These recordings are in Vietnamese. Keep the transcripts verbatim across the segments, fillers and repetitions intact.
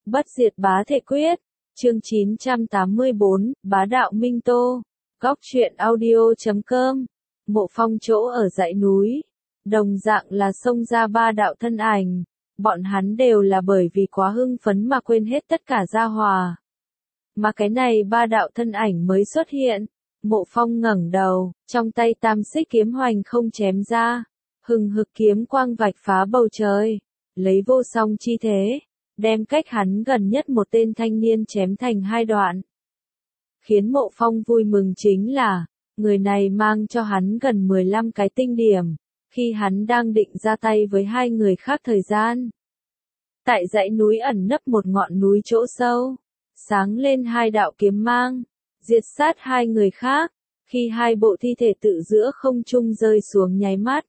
Bất diệt bá thể quyết, chương chín trăm tám mươi bốn, bá đạo minh tô, góc truyện audio chấm com, Mộ Phong chỗ ở dãy núi, đồng dạng là xông ra ba đạo thân ảnh, bọn hắn đều là bởi vì quá hưng phấn mà quên hết tất cả gia hòa. Mà cái này ba đạo thân ảnh mới xuất hiện, Mộ Phong ngẩng đầu, trong tay tam xích kiếm hoành không chém ra, hừng hực kiếm quang vạch phá bầu trời, lấy vô song chi thế, đem cách hắn gần nhất một tên thanh niên chém thành hai đoạn. Khiến Mộ Phong vui mừng chính là, người này mang cho hắn gần mười lăm cái tinh điểm, khi hắn đang định ra tay với hai người khác thời gian. Tại dãy núi ẩn nấp một ngọn núi chỗ sâu, sáng lên hai đạo kiếm mang, diệt sát hai người khác, khi hai bộ thi thể tự giữa không trung rơi xuống nháy mắt.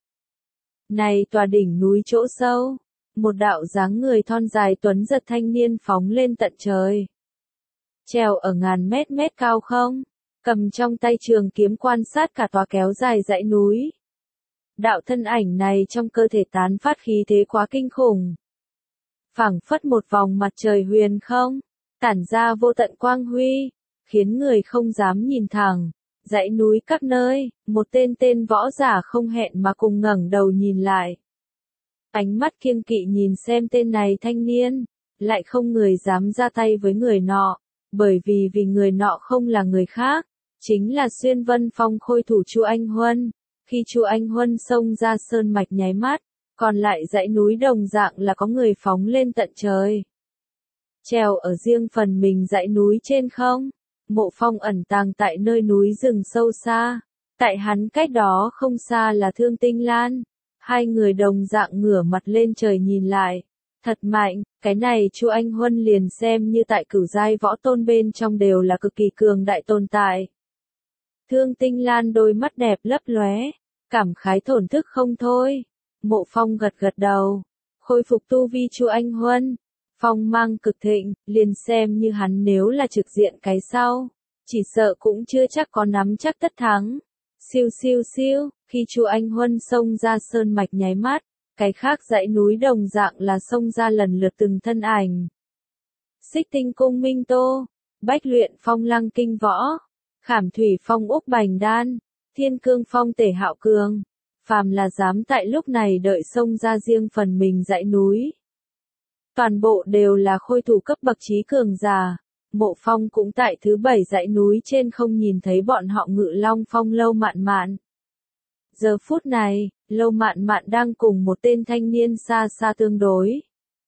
Này tòa đỉnh núi chỗ sâu, một đạo dáng người thon dài tuấn giật thanh niên phóng lên tận trời. Treo ở ngàn mét mét cao không, cầm trong tay trường kiếm quan sát cả tòa kéo dài dãy núi. Đạo thân ảnh này trong cơ thể tán phát khí thế quá kinh khủng. Phảng phất một vòng mặt trời huyền không, tản ra vô tận quang huy, khiến người không dám nhìn thẳng. Dãy núi các nơi, một tên tên võ giả không hẹn mà cùng ngẩng đầu nhìn lại. Ánh mắt kiêng kỵ nhìn xem tên này thanh niên, lại không người dám ra tay với người nọ, bởi vì vì người nọ không là người khác, chính là Xuyên Vân Phong khôi thủ Chu Anh Huân. Khi Chu Anh Huân xông ra sơn mạch nháy mắt, còn lại dãy núi đồng dạng là có người phóng lên tận trời. Treo ở riêng phần mình dãy núi trên không, Mộ Phong ẩn tàng tại nơi núi rừng sâu xa, tại hắn cách đó không xa là Thương Tinh Lan. Hai người đồng dạng ngửa mặt lên trời nhìn lại, thật mạnh, cái này Chu Anh Huân liền xem như tại cửu giai võ tôn bên trong đều là cực kỳ cường đại tồn tại. Thương Tinh Lan đôi mắt đẹp lấp lóe, cảm khái thổn thức không thôi. Mộ Phong gật gật đầu, khôi phục tu vi Chu Anh Huân, phong mang cực thịnh, liền xem như hắn nếu là trực diện cái sau, chỉ sợ cũng chưa chắc có nắm chắc tất thắng. Siêu siêu siêu, khi Chu Anh Huân xông ra sơn mạch nháy mắt, cái khác dãy núi đồng dạng là xông ra lần lượt từng thân ảnh. Xích Tinh Cung Minh Tô, Bách Luyện Phong Lăng Kinh Võ, Khảm Thủy Phong Úc Bành Đan, Thiên Cương Phong Tể Hạo Cường, phàm là dám tại lúc này đợi xông ra riêng phần mình dãy núi. Toàn bộ đều là khôi thủ cấp bậc trí cường giả. Mộ Phong cũng tại thứ bảy dãy núi trên không nhìn thấy bọn họ Ngự Long Phong Lâu Mạn Mạn. Giờ phút này, Lâu Mạn Mạn đang cùng một tên thanh niên xa xa tương đối.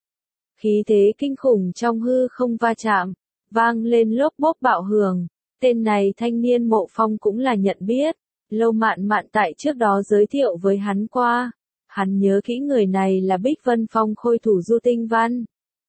Khí thế kinh khủng trong hư không va chạm, vang lên lốp bốp bạo hưởng. Tên này thanh niên Mộ Phong cũng là nhận biết, Lâu Mạn Mạn tại trước đó giới thiệu với hắn qua. Hắn nhớ kỹ người này là Bích Vân Phong khôi thủ Du Tinh Văn.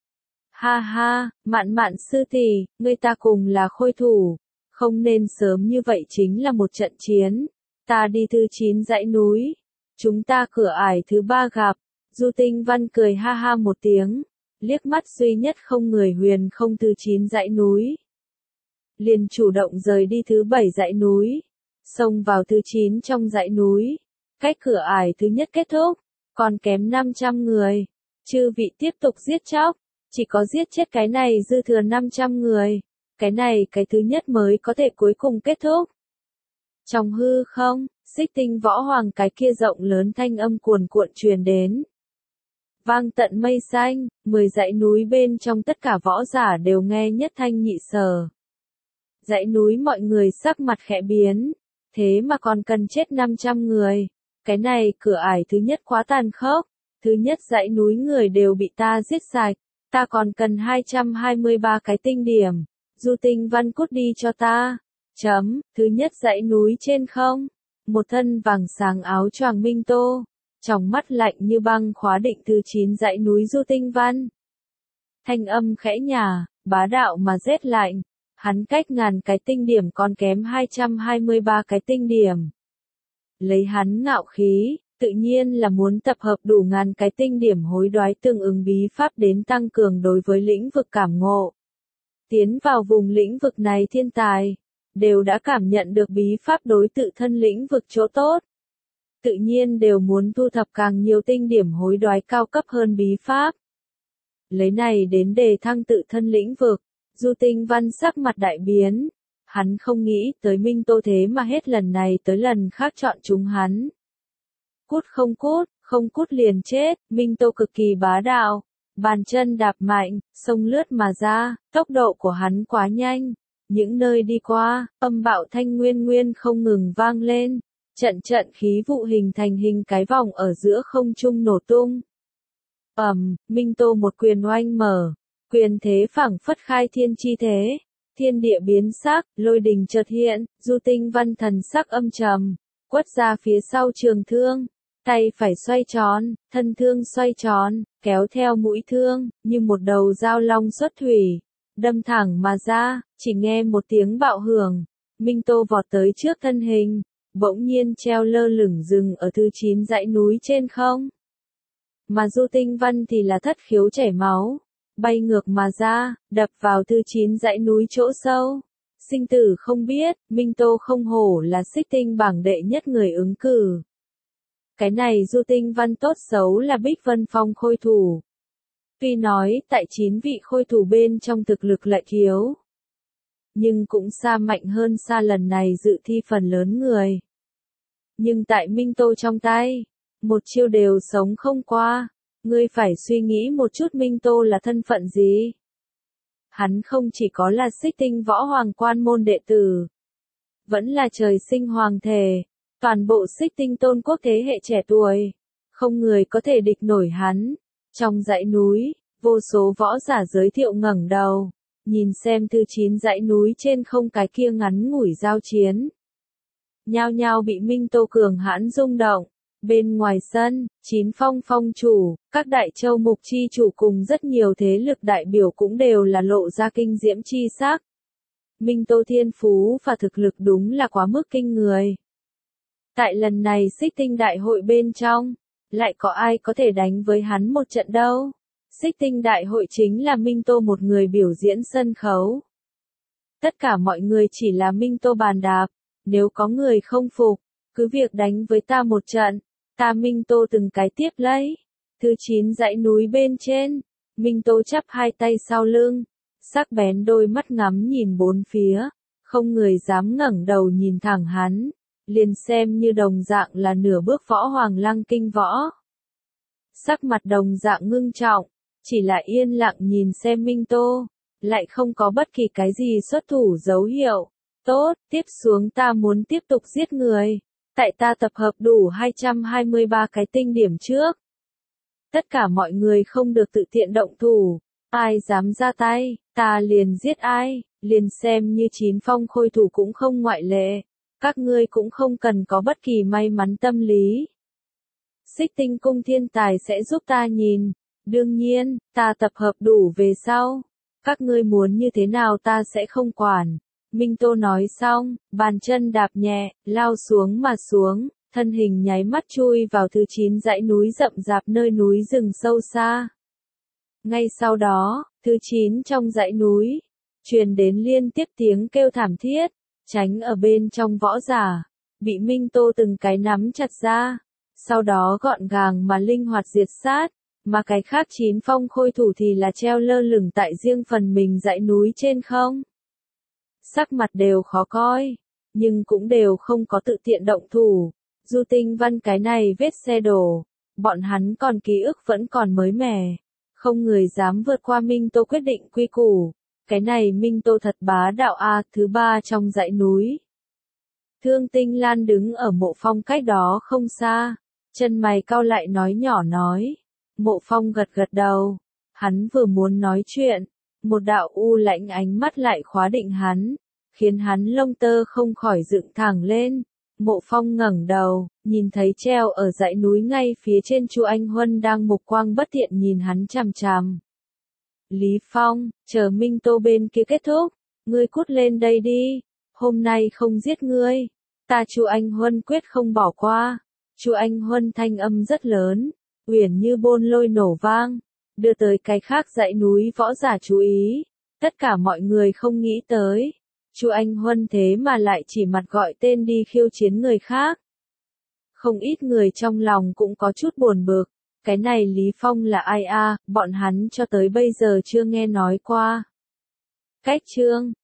Ha ha, Mạn Mạn sư tỷ, ngươi ta cùng là khôi thủ, không nên sớm như vậy chính là một trận chiến. Ta đi thứ chín dãy núi, chúng ta cửa ải thứ ba gặp. Du Tinh Văn cười ha ha một tiếng, liếc mắt duy nhất không người huyền không thứ chín dãy núi. Liền chủ động rời đi thứ bảy dãy núi, xông vào thứ chín trong dãy núi, cách cửa ải thứ nhất kết thúc, còn kém năm trăm người. Chư vị tiếp tục giết chóc. Chỉ có giết chết cái này dư thừa năm trăm người, cái này cái thứ nhất mới có thể cuối cùng kết thúc. Trong hư không, Xích Tinh Võ Hoàng cái kia rộng lớn thanh âm cuồn cuộn truyền đến. Vang tận mây xanh, mười dãy núi bên trong tất cả võ giả đều nghe nhất thanh nhị sở. Dãy núi mọi người sắc mặt khẽ biến, thế mà còn cần chết năm trăm người, cái này cửa ải thứ nhất quá tàn khốc, thứ nhất dãy núi người đều bị ta giết sạch. Ta còn cần hai trăm hai mươi ba cái tinh điểm, Du Tinh Văn cút đi cho ta. Chấm, thứ nhất dãy núi trên không, một thân vàng sáng áo choàng minh tô, trong mắt lạnh như băng khóa định thứ chín dãy núi Du Tinh Văn. Thanh âm khẽ nhả, bá đạo mà rét lạnh, hắn cách ngàn cái tinh điểm còn kém hai trăm hai mươi ba cái tinh điểm. Lấy hắn ngạo khí, tự nhiên là muốn tập hợp đủ ngàn cái tinh điểm hối đoái tương ứng bí pháp đến tăng cường đối với lĩnh vực cảm ngộ. Tiến vào vùng lĩnh vực này thiên tài, đều đã cảm nhận được bí pháp đối tự thân lĩnh vực chỗ tốt. Tự nhiên đều muốn thu thập càng nhiều tinh điểm hối đoái cao cấp hơn bí pháp. lấy này đến đề thăng tự thân lĩnh vực. Du Tinh Văn sắc mặt đại biến, hắn không nghĩ tới Minh Tô thế mà hết lần này tới lần khác chọn chúng hắn. Cút không cút, không cút liền chết, Minh Tô cực kỳ bá đạo, bàn chân đạp mạnh, xông lướt mà ra, tốc độ của hắn quá nhanh, những nơi đi qua, âm bạo thanh nguyên nguyên không ngừng vang lên, trận trận khí vụ hình thành hình cái vòng ở giữa không trung nổ tung. Ầm, Minh Tô một quyền oanh mở, quyền thế phảng phất khai thiên chi thế, thiên địa biến sắc, lôi đình chợt hiện, Du Tinh Văn thần sắc âm trầm, quất ra phía sau trường thương, tay phải xoay tròn, thân thương xoay tròn, kéo theo mũi thương, như một đầu dao long xuất thủy, đâm thẳng mà ra, chỉ nghe một tiếng bạo hưởng, Minh Tô vọt tới trước thân hình, bỗng nhiên treo lơ lửng dừng ở thứ chín dãy núi trên không. Mà Du Tinh Văn thì là thất khiếu chảy máu, bay ngược mà ra, đập vào thứ chín dãy núi chỗ sâu. Sinh tử không biết, Minh Tô không hổ là xích tinh bảng đệ nhất người ứng cử. Cái này Du Tinh Văn tốt xấu là Bích Vân Phong khôi thủ. Tuy nói tại chín vị khôi thủ bên trong thực lực lại thiếu, nhưng cũng xa mạnh hơn xa lần này dự thi phần lớn người. Nhưng tại Minh Tô trong tay, một chiêu đều sống không qua, ngươi phải suy nghĩ một chút Minh Tô là thân phận gì. Hắn không chỉ có là xích tinh võ hoàng quan môn đệ tử, vẫn là trời sinh hoàng thể, toàn bộ xích tinh tôn quốc thế hệ trẻ tuổi, không người có thể địch nổi hắn. Trong dãy núi, vô số võ giả giới thiệu ngẩng đầu, nhìn xem thứ chín dãy núi trên không cái kia ngắn ngủi giao chiến. Nhao nhao bị Minh Tô cường hãn rung động. Bên ngoài sân, chín phong phong chủ, các đại châu mục chi chủ cùng rất nhiều thế lực đại biểu cũng đều là lộ ra kinh diễm chi sắc. Minh Tô thiên phú và thực lực đúng là quá mức kinh người. Tại lần này xích tinh đại hội bên trong, lại có ai có thể đánh với hắn một trận đâu. Xích tinh đại hội chính là Minh Tô một người biểu diễn sân khấu. Tất cả mọi người chỉ là Minh Tô bàn đạp, nếu có người không phục, cứ việc đánh với ta một trận. Ta Minh Tô từng cái tiếp lấy. Thứ chín dãy núi bên trên, Minh Tô chắp hai tay sau lưng, sắc bén đôi mắt ngắm nhìn bốn phía, không người dám ngẩng đầu nhìn thẳng hắn, liền xem như đồng dạng là nửa bước võ hoàng lăng kinh võ. Sắc mặt đồng dạng ngưng trọng, chỉ là yên lặng nhìn xem Minh Tô, lại không có bất kỳ cái gì xuất thủ dấu hiệu. Tốt, tiếp xuống ta muốn tiếp tục giết người. Tại ta tập hợp đủ hai trăm hai mươi ba cái tinh điểm trước. Tất cả mọi người không được tự tiện động thủ, ai dám ra tay, ta liền giết ai, liền xem như chín phong khôi thủ cũng không ngoại lệ, các ngươi cũng không cần có bất kỳ may mắn tâm lý. Xích tinh cung thiên tài sẽ giúp ta nhìn, đương nhiên, ta tập hợp đủ về sau, các ngươi muốn như thế nào ta sẽ không quản. Minh Tô nói xong, bàn chân đạp nhẹ, lao xuống mà xuống, thân hình nháy mắt chui vào thứ chín dãy núi rậm rạp nơi núi rừng sâu xa. Ngay sau đó, thứ chín trong dãy núi, truyền đến liên tiếp tiếng kêu thảm thiết, tránh ở bên trong võ giả, bị Minh Tô từng cái nắm chặt ra, sau đó gọn gàng mà linh hoạt diệt sát, mà cái khác chín phong khôi thủ thì là treo lơ lửng tại riêng phần mình dãy núi trên không. Sắc mặt đều khó coi, nhưng cũng đều không có tự tiện động thủ. Du Tinh Văn cái này vết xe đổ, bọn hắn còn ký ức vẫn còn mới mẻ, không người dám vượt qua Minh Tô quyết định quy củ. Cái này Minh Tô thật bá đạo a, thứ ba trong dãy núi. Thương Tinh Lan đứng ở Mộ Phong cách đó không xa, chân mày cau lại nói nhỏ nói. Mộ Phong gật gật đầu, hắn vừa muốn nói chuyện, một đạo u lãnh ánh mắt lại khóa định hắn, khiến hắn lông tơ không khỏi dựng thẳng lên. Mộ Phong ngẩng đầu, nhìn thấy treo ở dãy núi ngay phía trên Chu Anh Huân đang mục quang bất thiện nhìn hắn chằm chằm. Lý Phong, chờ Minh Tô bên kia kết thúc, ngươi cút lên đây đi, hôm nay không giết ngươi, ta Chu Anh Huân quyết không bỏ qua. Chu Anh Huân thanh âm rất lớn, uyển như bôn lôi nổ vang, đưa tới cái khác dãy núi võ giả chú ý. Tất cả mọi người không nghĩ tới, Chu Anh Huân thế mà lại chỉ mặt gọi tên đi khiêu chiến người khác. Không ít người trong lòng cũng có chút buồn bực, Cái này Lý Phong là ai a, bọn hắn cho tới bây giờ chưa nghe nói qua. Cách chương